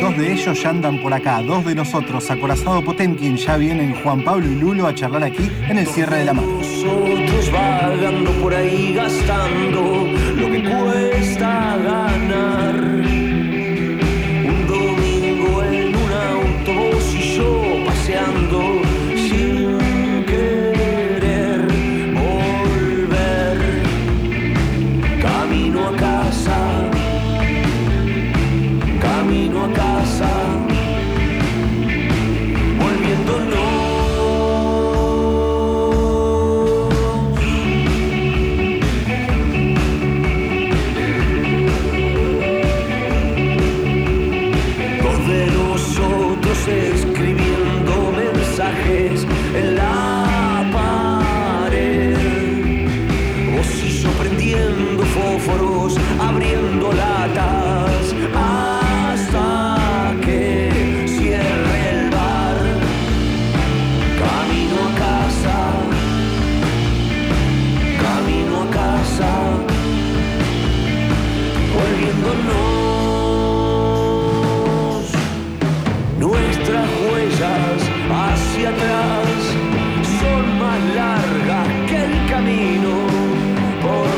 dos de ellos ya andan por acá, dos de nosotros, Acorazado Potemkin, ya vienen Juan Pablo y Lulo a charlar aquí en el cierre de la mano. Nosotros vagando por ahí gastando lo que cuesta ganar. Un domingo en un autobús y yo paseando sin querer volver. Camino a casa, camino a casa, volviéndonos. Escribiendo mensajes en la pared, vos y yo prendiendo fósforos, abriendo latas, hasta que cierre el bar. Camino a casa, camino a casa, volviéndonos. Nuestras huellas hacia atrás son más largas que el camino por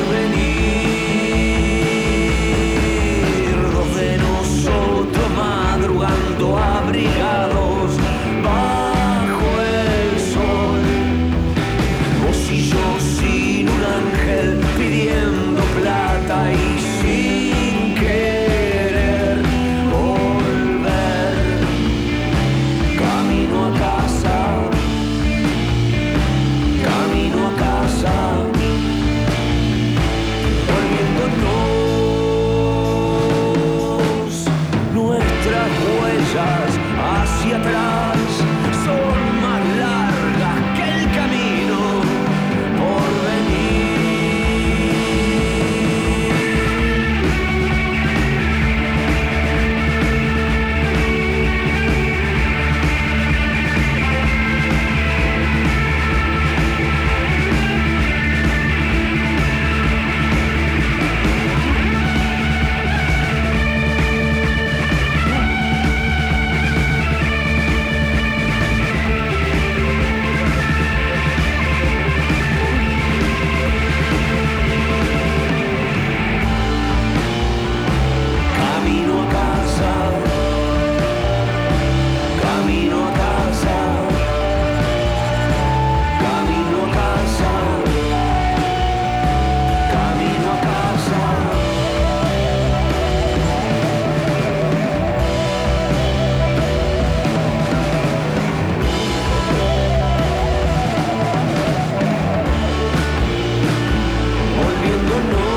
venir. Dos de nosotros madrugando abrigados bajo el sol. Vos y yo sin un ángel pidiendo plata y sin querer volver. Camino a casa, camino a casa, volviéndonos. Nuestras huellas hacia atrás son más largas que el camino por venir. Camino a casa, camino a casa, camino a casa, camino a casa. Volviéndonos.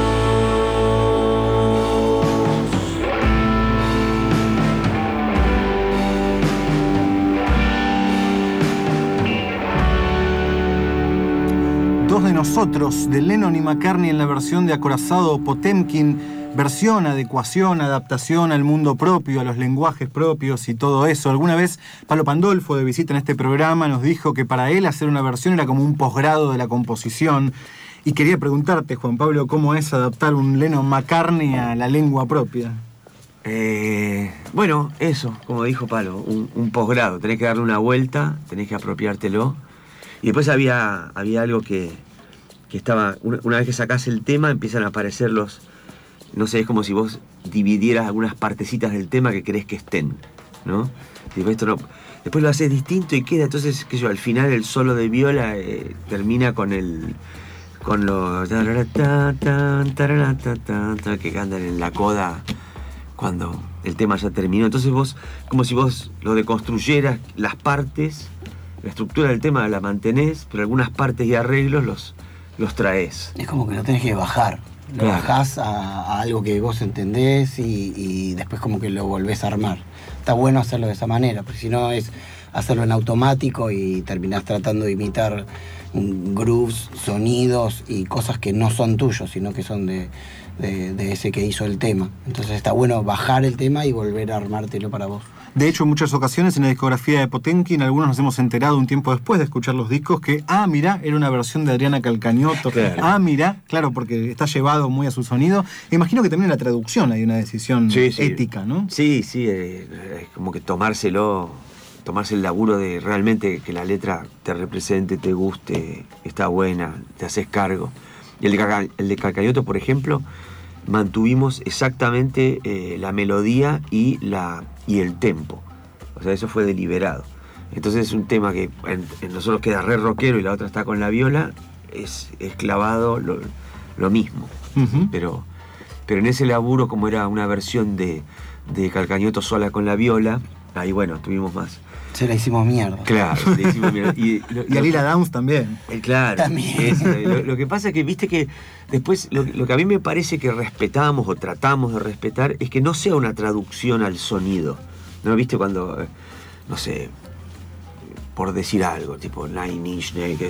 Dos de nosotros, de Lennon y McCartney en la versión de Acorazado Potemkin, versión, adecuación, adaptación al mundo propio, a los lenguajes propios y todo eso. Alguna vez Palo Pandolfo, de visita en este programa, nos dijo que para él hacer una versión era como un posgrado de la composición. Y quería preguntarte, Juan Pablo, ¿cómo es adaptar un Lennon-McCartney a la lengua propia? Bueno, eso, como dijo Palo, un posgrado. Tenés que darle una vuelta, tenés que apropiártelo. Y después había algo que estaba, una vez que sacás el tema, empiezan a aparecer los, no sé, es como si vos dividieras algunas partecitas del tema que querés que estén, ¿no? Después lo haces distinto y queda, entonces, qué sé yo, al final el solo de viola termina con los que cantan en la coda cuando el tema ya terminó. Entonces vos, como si vos lo deconstruyeras, las partes, la estructura del tema la mantenés, pero algunas partes y arreglos los traes. Es como que lo tenés que bajar. Lo bajás a algo que vos entendés y después como que lo volvés a armar. Está bueno hacerlo de esa manera, porque si no es hacerlo en automático y terminás tratando de imitar grooves, sonidos y cosas que no son tuyos, sino que son de ese que hizo el tema. Entonces está bueno bajar el tema y volver a armártelo para vos. De hecho, en muchas ocasiones en la discografía de Potemkin, algunos nos hemos enterado un tiempo después de escuchar los discos que, mirá, era una versión de Adriana Calcañoto. Claro. Mirá, claro, porque está llevado muy a su sonido. Imagino que también en la traducción hay una decisión ética, ¿no? Sí, es como que tomarse el laburo de realmente que la letra te represente, te guste, está buena, te haces cargo. Y el de Calcañoto, por ejemplo, mantuvimos exactamente la melodía y el tempo. O sea, eso fue deliberado. Entonces es un tema que en nosotros queda re rockero y la otra está con la viola, es clavado lo mismo. Uh-huh. Pero en ese laburo, como era una versión de Calcañoto sola con la viola, ahí bueno, tuvimos más. Se la hicimos mierda. Claro, se la hicimos mierda. Y a Lila Downs también. Claro. También. Lo que pasa es que, viste que después, lo que a mí me parece que respetamos o tratamos de respetar es que no sea una traducción al sonido. ¿No? ¿Viste cuando, no sé, por decir algo, tipo Nine Inch Nails,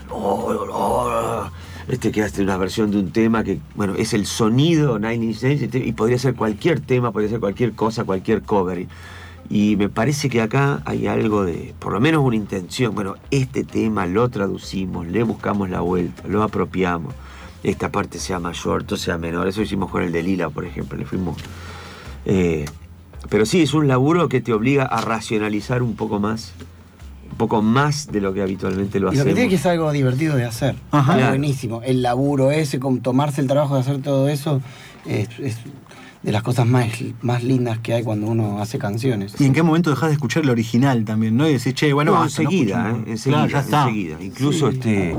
que hace una versión de un tema que, bueno, es el sonido Nine Inch Nails y podría ser cualquier tema, podría ser cualquier cosa, cualquier cover. Y me parece que acá hay algo de, por lo menos una intención. Bueno, este tema lo traducimos, le buscamos la vuelta, lo apropiamos. Esta parte sea mayor, esto sea menor. Eso hicimos con el de Lila, por ejemplo. Le fuimos. Pero sí, es un laburo que te obliga a racionalizar un poco más de lo que habitualmente lo Y hacemos. lo que tiene que es algo divertido de hacer. Ajá. Claro. Buenísimo. El laburo ese, con tomarse el trabajo de hacer todo eso, es de las cosas más lindas que hay cuando uno hace canciones. ¿Y en qué momento dejás de escuchar el original también, no? Y decís, che, bueno, basta, enseguida, no escucho, enseguida, claro, ya está. enseguida. Incluso Sí.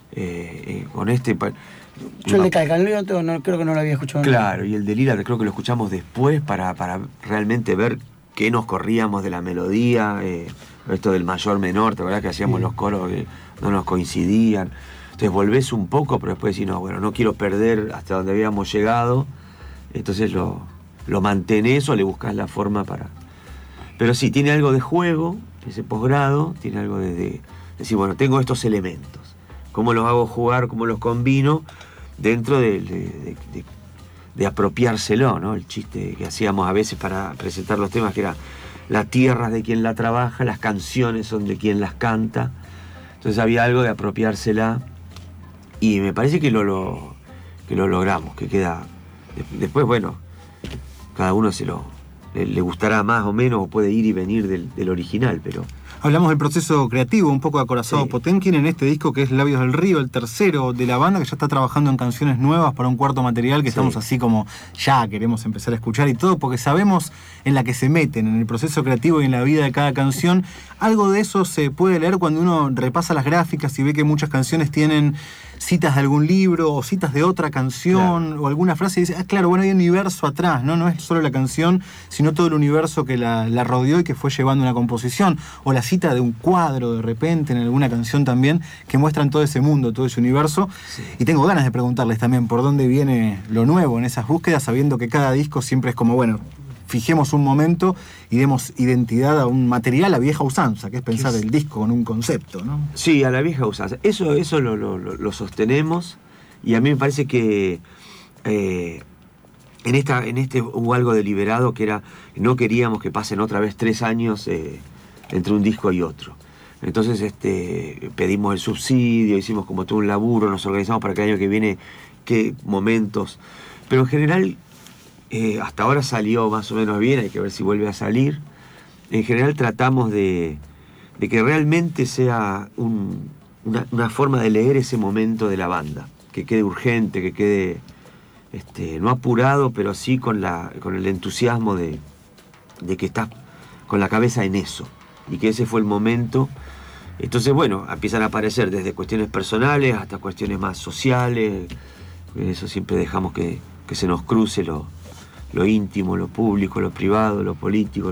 Con este... Yo el de Calcañoto creo que no lo había escuchado. Claro, y el de Lila creo que lo escuchamos después para realmente ver qué nos corríamos de la melodía, esto del mayor menor, ¿te acordás que hacíamos los coros que no nos coincidían? Entonces volvés un poco, pero después decís, no, bueno, no quiero perder hasta donde habíamos llegado, entonces lo mantenés o le buscás la forma para... Pero sí, tiene algo de juego, ese posgrado, tiene algo de decir, bueno, tengo estos elementos, ¿cómo los hago jugar, cómo los combino dentro de apropiárselo, ¿no? El chiste que hacíamos a veces para presentar los temas, que era la tierra es de quien la trabaja, las canciones son de quien las canta. Entonces había algo de apropiársela y me parece que lo logramos, que queda... Después, bueno, cada uno le gustará más o menos o puede ir y venir del original, pero... Hablamos del proceso creativo, un poco acorazado Sí. Potemkin en este disco que es Labios del Río, el tercero de la banda, que ya está trabajando en canciones nuevas para un cuarto material que Sí. estamos así como ya queremos empezar a escuchar y todo, porque sabemos en la que se meten, en el proceso creativo y en la vida de cada canción. Algo de eso se puede leer cuando uno repasa las gráficas y ve que muchas canciones tienen citas de algún libro o citas de otra canción, claro, o alguna frase y dice, claro, bueno, hay un universo atrás, ¿no? No es solo la canción, sino todo el universo que la rodeó y que fue llevando una composición, o la cita de un cuadro de repente en alguna canción también, que muestran todo ese mundo, todo ese universo. Sí. Y tengo ganas de preguntarles también por dónde viene lo nuevo en esas búsquedas, sabiendo que cada disco siempre es como, bueno, fijemos un momento y demos identidad a un material a vieja usanza, que es pensar el disco con un concepto, ¿no? Sí, a la vieja usanza. Eso lo sostenemos, y a mí me parece que en este hubo algo deliberado, que era, no queríamos que pasen otra vez 3 años entre un disco y otro. Entonces pedimos el subsidio, hicimos como todo un laburo, nos organizamos para que el año que viene, qué momentos. Pero en general... hasta ahora salió más o menos bien, hay que ver si vuelve a salir. En general tratamos de que realmente sea una forma de leer ese momento de la banda, que quede urgente, que quede no apurado, pero sí con el entusiasmo de que estás con la cabeza en eso, y que ese fue el momento. Entonces, bueno, empiezan a aparecer desde cuestiones personales hasta cuestiones más sociales. Eso siempre dejamos que se nos cruce lo íntimo, lo público, lo privado, lo político,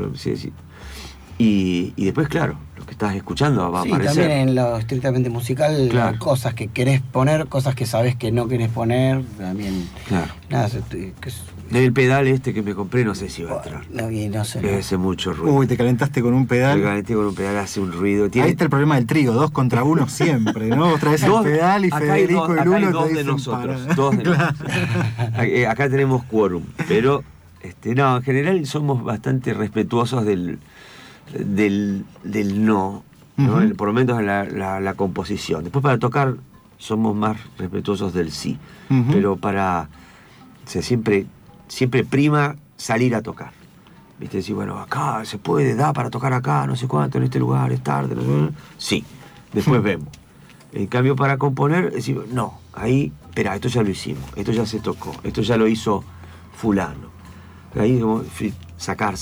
y después, claro, lo que estás escuchando va a aparecer. También en lo estrictamente musical, claro, cosas que querés poner, cosas que sabés que no querés poner, también. Claro. Nada, el pedal que me compré no sé si va a entrar. No sé. Hace mucho ruido. Uy, te calentaste con un pedal. Me calenté con un pedal, hace un ruido. Ahí está el problema del trío, 2 contra 1 siempre, ¿no? Vos traes el pedal y Federico el uno. Acá hay dos de nosotros. Acá tenemos quórum, pero No, en general somos bastante respetuosos del no, ¿no? Ujú. Por lo menos en la composición. Después para tocar somos más respetuosos del sí. Ujú. Pero siempre prima salir a tocar. ¿Viste? Decir, bueno, acá se puede, da para tocar acá, no sé cuánto, en este lugar, es tarde, no sé cuánto. Sí, después vemos. En cambio, para componer, decimos, no, ahí, espera, esto ya lo hicimos, esto ya se tocó, esto ya lo hizo fulano. Ahí como, sacar.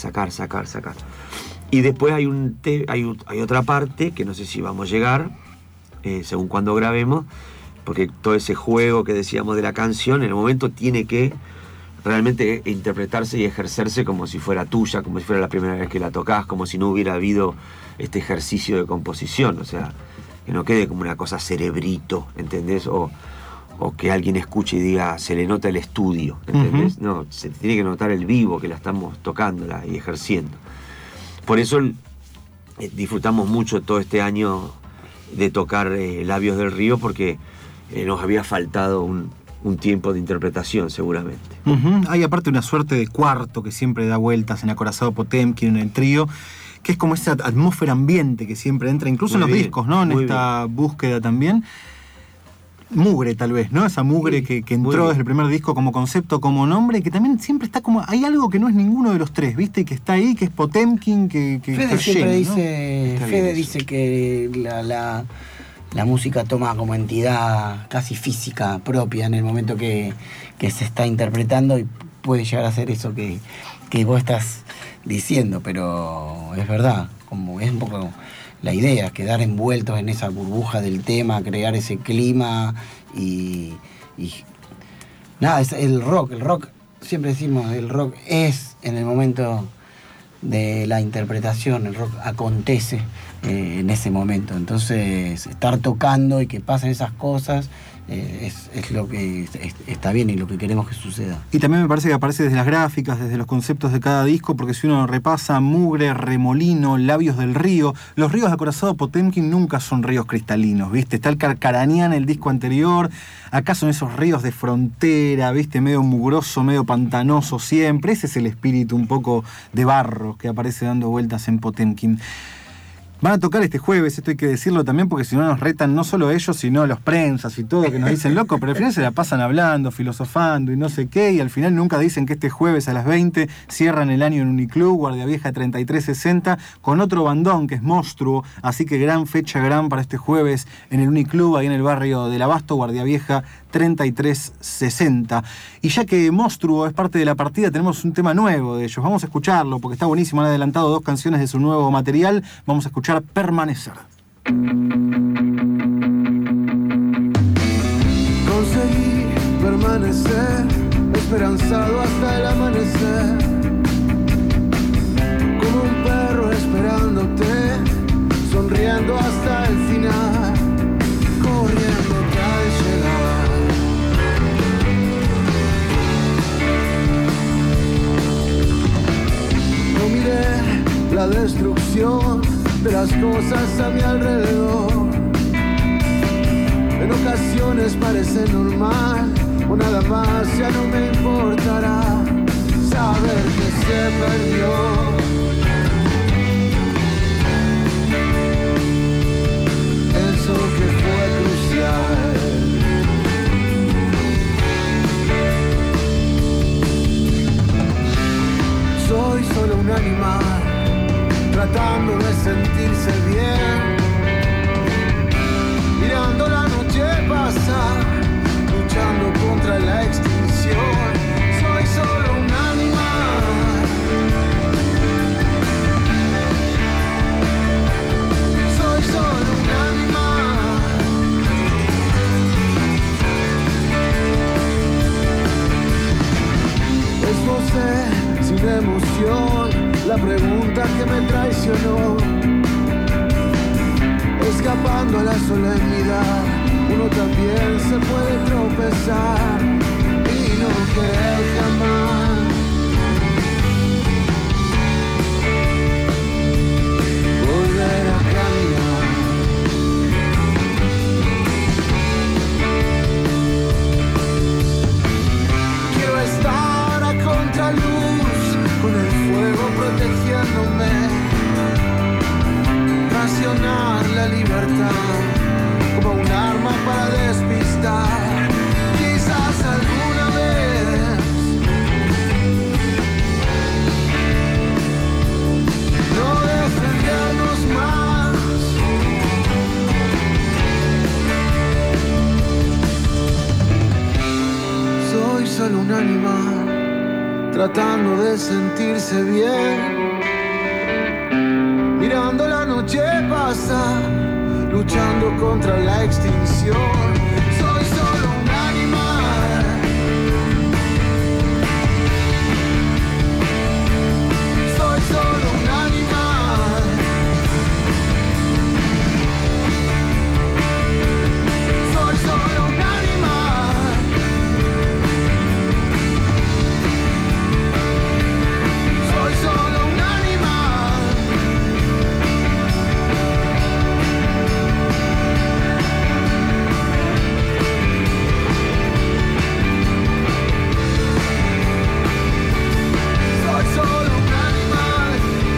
Y después hay otra parte, que no sé si vamos a llegar, según cuando grabemos, porque todo ese juego que decíamos de la canción, en el momento tiene que realmente interpretarse y ejercerse como si fuera tuya, como si fuera la primera vez que la tocás, como si no hubiera habido este ejercicio de composición, o sea, que no quede como una cosa cerebrito, ¿entendés? O que alguien escuche y diga, se le nota el estudio, ¿entendés? Uh-huh. No, se tiene que notar el vivo, que la estamos tocándola y ejerciendo. Por eso disfrutamos mucho todo este año de tocar Labios del Río, porque nos había faltado un tiempo de interpretación, seguramente. Uh-huh. Hay aparte una suerte de cuarto que siempre da vueltas en Acorazado Potemkin, en el trío, que es como esa atmósfera ambiente que siempre entra, incluso en los discos, ¿no? En esta búsqueda también. Mugre, tal vez, ¿no? Esa mugre que entró desde el primer disco como concepto, como nombre, que también siempre está como... Hay algo que no es ninguno de los tres, ¿viste? Que está ahí, que es Potemkin, que Fede siempre llena, ¿no? dice, Fede dice que la música toma como entidad casi física propia en el momento que se está interpretando, y puede llegar a ser eso que vos estás diciendo, pero es verdad, como es un poco la idea, quedar envueltos en esa burbuja del tema, crear ese clima y nada, es el rock, siempre decimos, el rock es en el momento de la interpretación, el rock acontece en ese momento. Entonces, estar tocando y que pasen esas cosas es lo que está bien y lo que queremos que suceda. Y también me parece que aparece desde las gráficas, desde los conceptos de cada disco, porque si uno repasa Mugre, Remolino, Labios del Río, los ríos de Acorazado Potemkin nunca son ríos cristalinos, ¿viste? Está el Carcarañán, el disco anterior, acá son esos ríos de frontera, ¿viste? Medio mugroso, medio pantanoso siempre. Ese es el espíritu un poco de barro que aparece dando vueltas en Potemkin. Van a tocar este jueves, esto hay que decirlo también, porque si no nos retan no solo ellos, sino los prensas y todo, que nos dicen loco, pero al final se la pasan hablando, filosofando y no sé qué, y al final nunca dicen que este jueves a las 20 cierran el año en Uniclub, Guardia Vieja 3360, con otro bandón que es Monstruo, así que gran fecha para este jueves en el Uniclub, ahí en el barrio del Abasto, Guardia Vieja 3360. Y ya que Monstruo es parte de la partida, tenemos un tema nuevo de ellos, vamos a escucharlo, porque está buenísimo, han adelantado 2 canciones de su nuevo material, vamos a escuchar Permanecer. Conseguí permanecer esperanzado hasta el amanecer, como un perro esperándote, sonriendo hasta el final, corriéndote al llegar. No miré la destrucción de las cosas a mi alrededor. En ocasiones parece normal, o nada más ya no me importará saber que se perdió. Eso que fue crucial. Soy solo un animal tratando de sentirse bien, mirando la noche pasar, luchando contra la extinción. Soy solo un animal, soy solo un animal. Esbocé sin emoción la pregunta que me traicionó, escapando a la solemnidad. Uno también se puede tropezar y no querer jamás volver a caminar. Quiero estar a contraluz diciéndome racionar la libertad como un arma para despistar. Quizás alguna vez no defendernos más. Soy solo un animal tratando de sentirse bien, mirando la noche pasar, luchando contra la extinción. Soy solo un animal. Soy solo un animal. Soy solo un animal. Soy solo un animal. Soy solo un animal.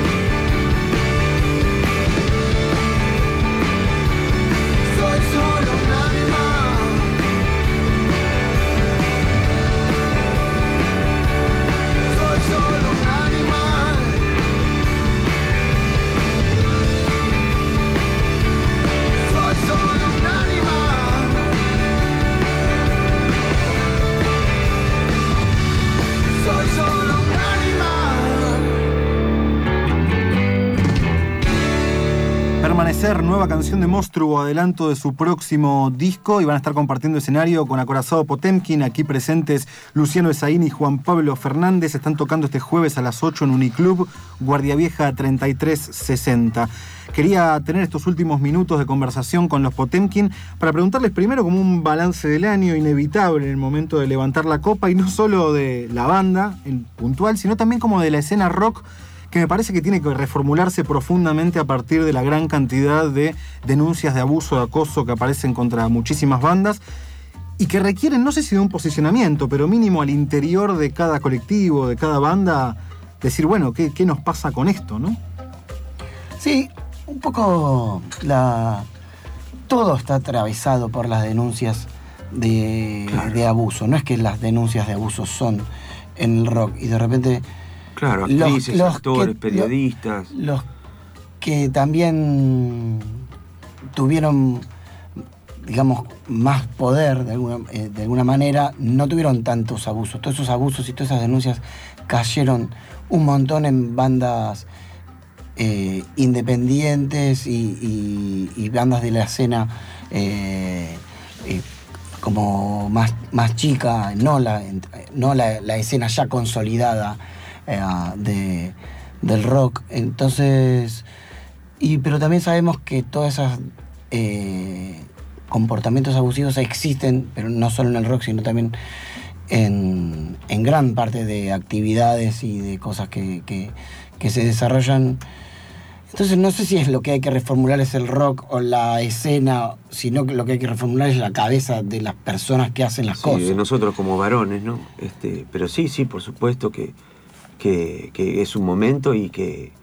Soy solo un animal. Soy solo un animal. Soy solo un animal. Soy solo un animal. Permanecer, nueva canción de Monstruo, adelanto de su próximo disco, y van a estar compartiendo escenario con Acorazado Potemkin, aquí presentes Luciano Esaín y Juan Pablo Fernández. Están tocando este jueves a las 8 en Uniclub, Guardia Vieja 3360. Quería tener estos últimos minutos de conversación con los Potemkin para preguntarles primero como un balance del año inevitable en el momento de levantar la copa, y no solo de la banda en puntual, sino también como de la escena rock, que me parece que tiene que reformularse profundamente a partir de la gran cantidad de denuncias de abuso, de acoso que aparecen contra muchísimas bandas y que requieren, no sé si de un posicionamiento, pero mínimo al interior de cada colectivo, de cada banda, decir, bueno, ¿qué nos pasa con esto, no? Sí, un poco todo está atravesado por las denuncias de abuso. No es que las denuncias de abuso son en el rock y de repente... Claro, actrices, actores, periodistas. Los que también tuvieron, digamos, más poder de alguna manera, no tuvieron tantos abusos. Todos esos abusos y todas esas denuncias cayeron un montón en bandas independientes y bandas de la escena como más chica, no la escena ya consolidada del rock. Entonces, pero también sabemos que todos esos comportamientos abusivos existen, pero no solo en el rock, sino también en gran parte de actividades y de cosas que se desarrollan. Entonces no sé si es lo que hay que reformular es el rock o la escena, sino que lo que hay que reformular es la cabeza de las personas que hacen las cosas. De nosotros como varones, ¿no? Pero sí, por supuesto que es un momento y que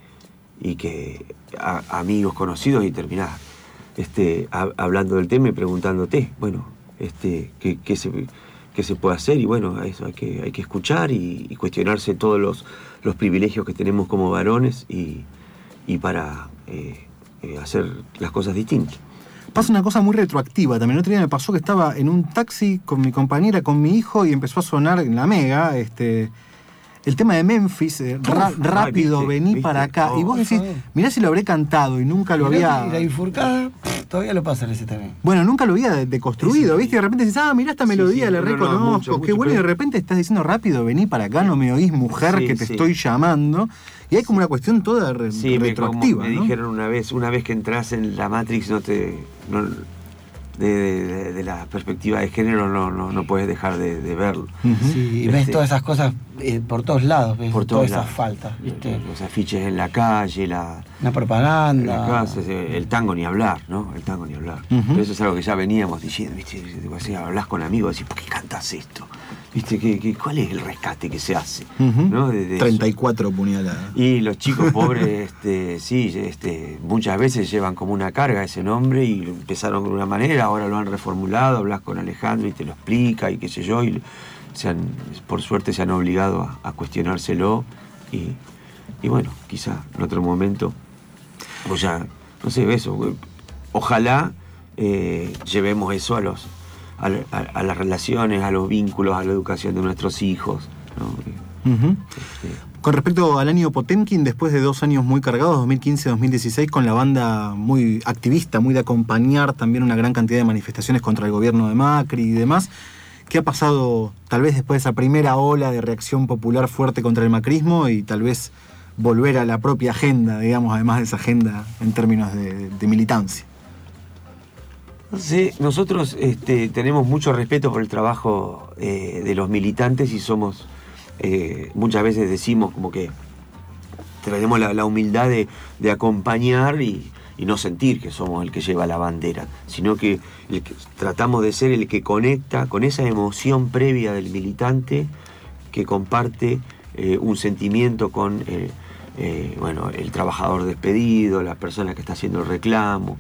amigos conocidos y terminás hablando del tema y preguntándote, bueno, qué se puede hacer, y bueno, eso hay que escuchar y cuestionarse todos los privilegios que tenemos como varones y para hacer las cosas distintas. Pasa una cosa muy retroactiva también. El otro día me pasó que estaba en un taxi con mi compañera, con mi hijo, y empezó a sonar en la Mega el tema de Memphis, rápido, vení para acá. Y vos decís, mirá si lo habré cantado y nunca lo había... Y la bifurcada todavía lo pasa en ese también. Bueno, nunca lo había deconstruido, ¿viste? Y de repente dices, mirá esta melodía, la reconozco, qué bueno, y de repente estás diciendo, rápido, vení para acá, no me oís, mujer, que te estoy llamando. Y hay como una cuestión toda retroactiva, me dijeron una vez que entras en la Matrix, de la perspectiva de género no puedes dejar de verlo. Sí, y ves todas esas cosas por todos lados, ves todas esas faltas, ¿viste? Los afiches en la calle, la propaganda. En la casa, el tango ni hablar, ¿no? El tango ni hablar. Pero eso es algo que ya veníamos diciendo, ¿viste? Hablas con amigos y decís, ¿por qué cantas esto? ¿viste? ¿Cuál es el rescate que se hace? Ujú. ¿No? 34 puñaladas. Y los chicos pobres, muchas veces llevan como una carga ese nombre y lo empezaron de una manera, ahora lo han reformulado, hablas con Alejandro y te lo explica y qué sé yo, y por suerte se han obligado a cuestionárselo y bueno, quizá en otro momento, pues ya, no sé, eso, ojalá llevemos eso a las relaciones, a los vínculos, a la educación de nuestros hijos, ¿no? Ujú. Con respecto al año Potemkin, después de 2 años muy cargados, 2015-2016, con la banda muy activista, muy de acompañar también una gran cantidad de manifestaciones contra el gobierno de Macri y demás, ¿qué ha pasado tal vez después de esa primera ola de reacción popular fuerte contra el macrismo y tal vez volver a la propia agenda, digamos, además de esa agenda en términos de militancia? Sí, nosotros tenemos mucho respeto por el trabajo de los militantes y somos, muchas veces decimos como que tenemos la humildad de acompañar y no sentir que somos el que lleva la bandera, sino que tratamos de ser el que conecta con esa emoción previa del militante que comparte un sentimiento con el trabajador despedido, la persona que está haciendo el reclamo.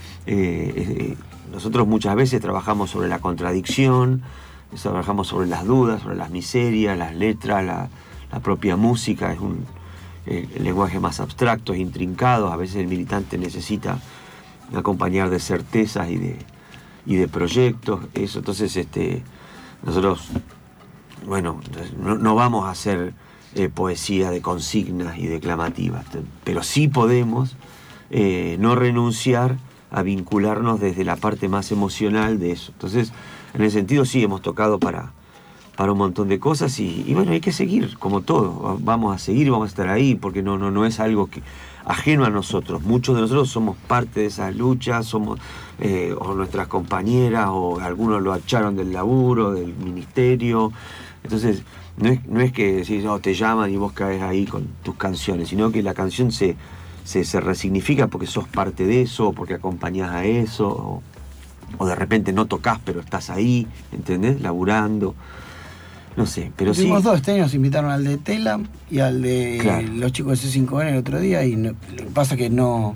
Nosotros muchas veces trabajamos sobre la contradicción, trabajamos sobre las dudas, sobre las miserias, las letras, la propia música, es el lenguaje más abstracto, es intrincado, a veces el militante necesita acompañar de certezas y de proyectos, eso, entonces nosotros, bueno, no vamos a hacer poesía de consignas y declamativas, pero sí podemos no renunciar a vincularnos desde la parte más emocional de eso. Entonces, en ese sentido sí hemos tocado para un montón de cosas y bueno, hay que seguir, como todo. Vamos a seguir, vamos a estar ahí, porque no es algo ajeno a nosotros. Muchos de nosotros somos parte de esas luchas, somos o nuestras compañeras, o algunos lo echaron del laburo, del ministerio. Entonces, no es que decís, te llaman y vos caes ahí con tus canciones, sino que la canción se resignifica porque sos parte de eso, o porque acompañás a eso, o de repente no tocas pero estás ahí, ¿entendés? Laburando, no sé, pero sí. Tuvimos 2 este año, nos invitaron al de Telam y al de Claro. los chicos de C5N el otro día, y lo que pasa que no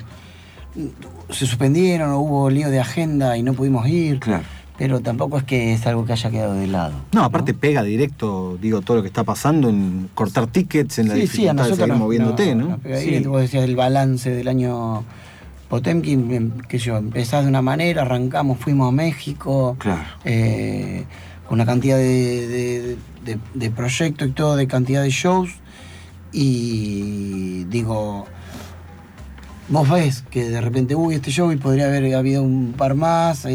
se suspendieron, o hubo lío de agenda y no pudimos ir. Claro. Pero tampoco es que es algo que haya quedado de lado. No, aparte pega directo, digo, todo lo que está pasando en cortar tickets, en la Sí, a dificultad de nosotros seguir moviéndote, ¿no? nos pega Sí. directo. Vos decías el balance del año Potemkin, que yo, empezás de una manera, arrancamos, fuimos a México, Claro. con una cantidad de proyectos y todo, de cantidad de shows, y digo, vos ves que de repente, este show y podría haber habido un par más,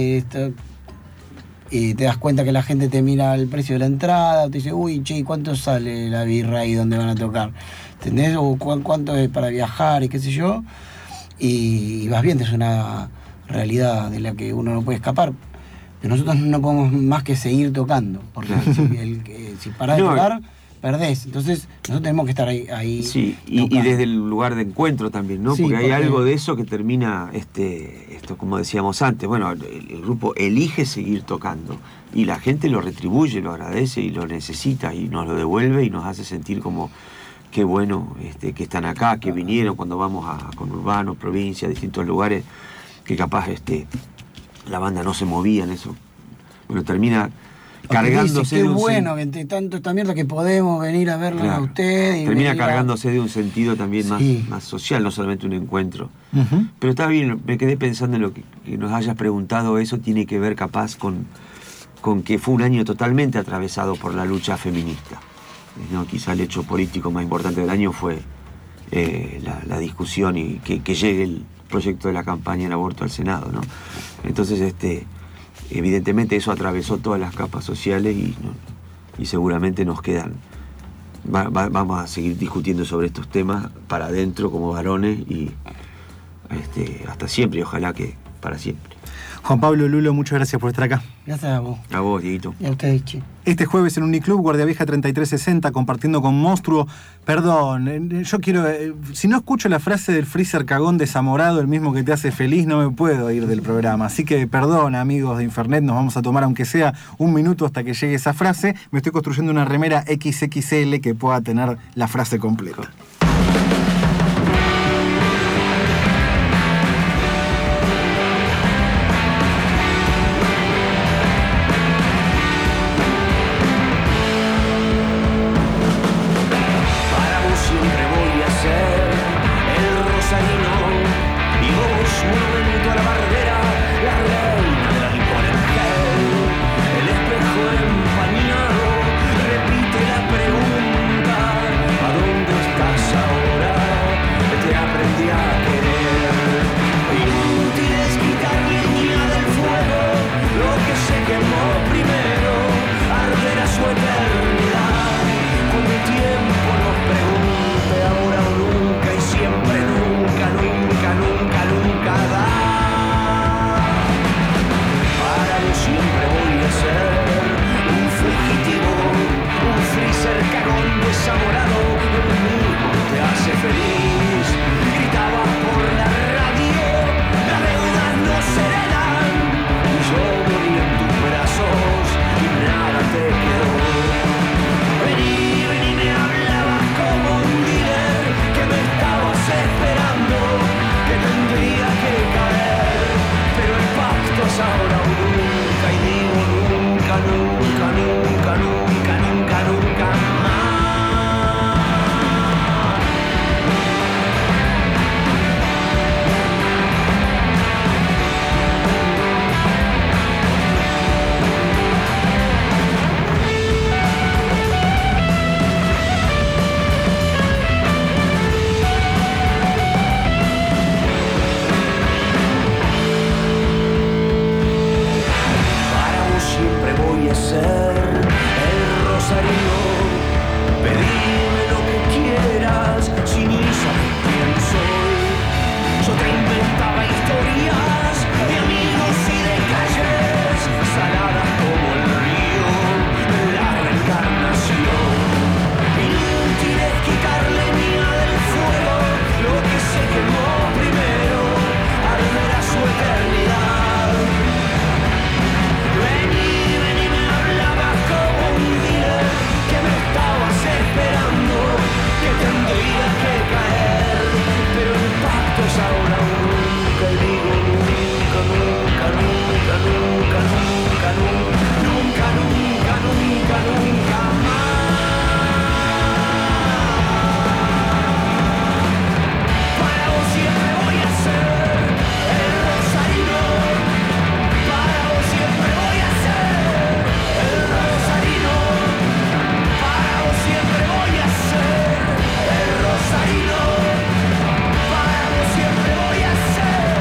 y te das cuenta que la gente te mira el precio de la entrada, te dice, che, ¿cuánto sale la birra ahí donde van a tocar? ¿Entendés? O cuánto es para viajar y qué sé yo. Y vas viendo, es una realidad de la que uno no puede escapar. Pero nosotros no podemos más que seguir tocando, porque si parás de tocar, perdés. Entonces nosotros tenemos que estar ahí Sí, y desde el lugar de encuentro también, ¿no? Sí, porque hay porque algo de eso que termina, esto como decíamos antes, bueno, el grupo elige seguir tocando y la gente lo retribuye, lo agradece y lo necesita y nos lo devuelve y nos hace sentir como qué bueno que están acá, que vinieron cuando vamos a conurbano, provincia, distintos lugares, que capaz la banda no se movía en eso. Bueno, termina cargándose qué de un bueno, que entre tanto esta mierda que podemos venir a verlo a usted. Y termina venir cargándose de un sentido también Sí. más social, no solamente un encuentro. Ujú. Pero está bien, me quedé pensando en lo que nos hayas preguntado, eso tiene que ver capaz con que fue un año totalmente atravesado por la lucha feminista, ¿no? Quizá el hecho político más importante del año fue la discusión y que llegue el proyecto de la campaña en aborto al Senado, ¿no? Entonces, evidentemente eso atravesó todas las capas sociales y seguramente nos quedan. Vamos a seguir discutiendo sobre estos temas para adentro como varones y hasta siempre, y ojalá que para siempre. Juan Pablo, Lulo, muchas gracias por estar acá. Gracias a vos. A vos, Dieguito. Y a ustedes, che. Este jueves en Uniclub, Guardia Vieja 3360, compartiendo con Monstruo. Perdón, yo quiero... si no escucho la frase del freezer cagón desamorado, el mismo que te hace feliz, no me puedo ir del programa. Así que perdón, amigos de Infernet, nos vamos a tomar aunque sea un minuto hasta que llegue esa frase. Me estoy construyendo una remera XXL que pueda tener la frase completa.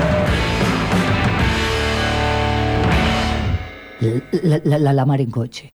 la mar en coche.